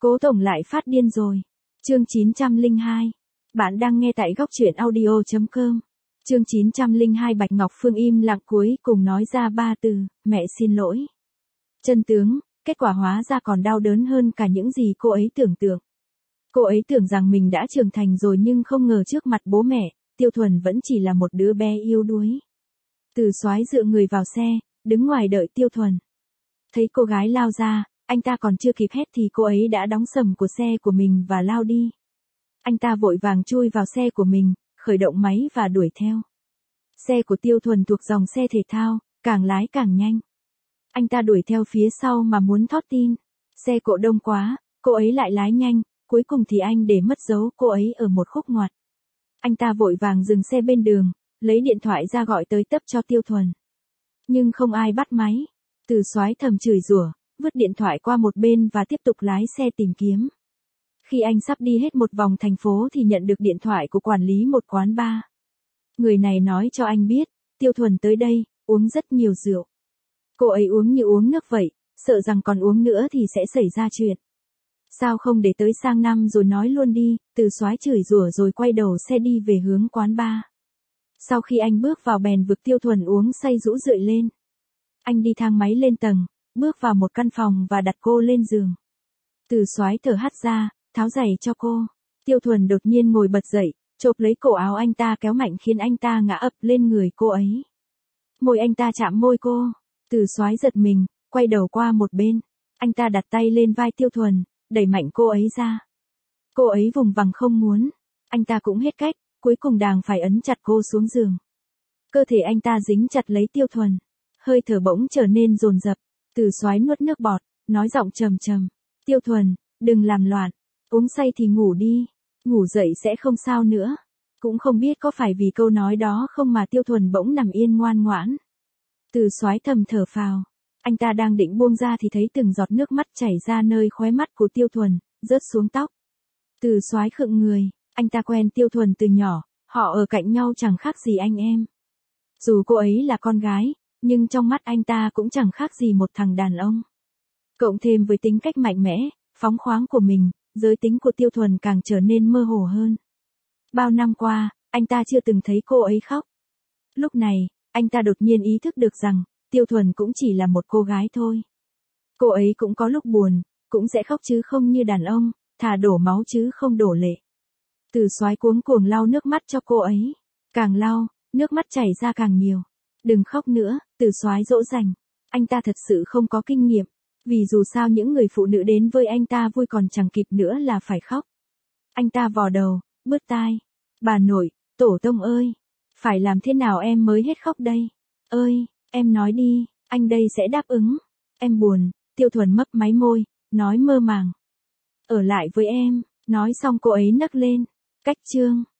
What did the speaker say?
Cố tổng lại phát điên rồi. Chương 902. Bạn đang nghe tại góc truyện audio.com. Chương 902 Bạch Ngọc Phương im lặng cuối cùng nói ra 3 từ, mẹ xin lỗi. Chân tướng, kết quả hóa ra còn đau đớn hơn cả những gì cô ấy tưởng tượng. Cô ấy tưởng rằng mình đã trưởng thành rồi nhưng không ngờ trước mặt bố mẹ, Tiêu Thuần vẫn chỉ là một đứa bé yếu đuối. Từ Soái dựa người vào xe, đứng ngoài đợi Tiêu Thuần. Thấy cô gái lao ra, anh ta còn chưa kịp hét thì cô ấy đã đóng sầm của xe của mình và lao đi. Anh ta vội vàng chui vào xe của mình, khởi động máy và đuổi theo. Xe của Tiêu Thuần thuộc dòng xe thể thao, càng lái càng nhanh. Anh ta đuổi theo phía sau mà muốn thót tin. Xe cộ đông quá, cô ấy lại lái nhanh, cuối cùng thì anh để mất dấu cô ấy ở một khúc ngoặt. Anh ta vội vàng dừng xe bên đường, lấy điện thoại ra gọi tới tấp cho Tiêu Thuần. Nhưng không ai bắt máy. Từ Soái thầm chửi rủa, vứt điện thoại qua một bên và tiếp tục lái xe tìm kiếm. Khi anh sắp đi hết một vòng thành phố thì nhận được điện thoại của quản lý một quán bar. Người này nói cho anh biết, Tiêu Thuần tới đây, uống rất nhiều rượu. Cô ấy uống như uống nước vậy, sợ rằng còn uống nữa thì sẽ xảy ra chuyện. Sao không để tới sang năm rồi nói luôn đi, Từ Soái chửi rủa rồi quay đầu xe đi về hướng quán bar. Sau khi anh bước vào bèn vực Tiêu Thuần uống say rũ rượi lên. Anh đi thang máy lên tầng, bước vào một căn phòng và đặt cô lên giường. Từ Soái thở hắt ra, tháo giày cho cô. Tiêu Thuần đột nhiên ngồi bật dậy, chộp lấy cổ áo anh ta kéo mạnh khiến anh ta ngã ập lên người cô ấy. Môi anh ta chạm môi cô. Từ Soái giật mình, quay đầu qua một bên. Anh ta đặt tay lên vai Tiêu Thuần, đẩy mạnh cô ấy ra. Cô ấy vùng vằng không muốn. Anh ta cũng hết cách, cuối cùng đành phải ấn chặt cô xuống giường. Cơ thể anh ta dính chặt lấy Tiêu Thuần. Hơi thở bỗng trở nên dồn dập. Từ Soái nuốt nước bọt, nói giọng trầm trầm. Tiêu Thuần, đừng làm loạn. Uống say thì ngủ đi. Ngủ dậy sẽ không sao nữa. Cũng không biết có phải vì câu nói đó không mà Tiêu Thuần bỗng nằm yên ngoan ngoãn. Từ Soái thầm thở phào. Anh ta đang định buông ra thì thấy từng giọt nước mắt chảy ra nơi khóe mắt của Tiêu Thuần, rớt xuống tóc. Từ Soái khựng người, anh ta quen Tiêu Thuần từ nhỏ, họ ở cạnh nhau chẳng khác gì anh em. Dù cô ấy là con gái, nhưng trong mắt anh ta cũng chẳng khác gì một thằng đàn ông. Cộng thêm với tính cách mạnh mẽ, phóng khoáng của mình, giới tính của Tiêu Thuần càng trở nên mơ hồ hơn. Bao năm qua, anh ta chưa từng thấy cô ấy khóc. Lúc này, anh ta đột nhiên ý thức được rằng, Tiêu Thuần cũng chỉ là một cô gái thôi. Cô ấy cũng có lúc buồn, cũng sẽ khóc chứ không như đàn ông, thà đổ máu chứ không đổ lệ. Từ Soái cuống cuồng lau nước mắt cho cô ấy. Càng lau, nước mắt chảy ra càng nhiều. Đừng khóc nữa, Từ Soái dỗ dành. Anh ta thật sự không có kinh nghiệm. Vì dù sao những người phụ nữ đến với anh ta vui còn chẳng kịp nữa là phải khóc. Anh ta vò đầu, bứt tai. Bà nội, tổ tông ơi. Phải làm thế nào em mới hết khóc đây? Ơi, em nói đi, anh đây sẽ đáp ứng. Em buồn, Tiêu Thuần mấp máy môi, nói mơ màng. Ở lại với em, nói xong cô ấy nấc lên. Cách chương.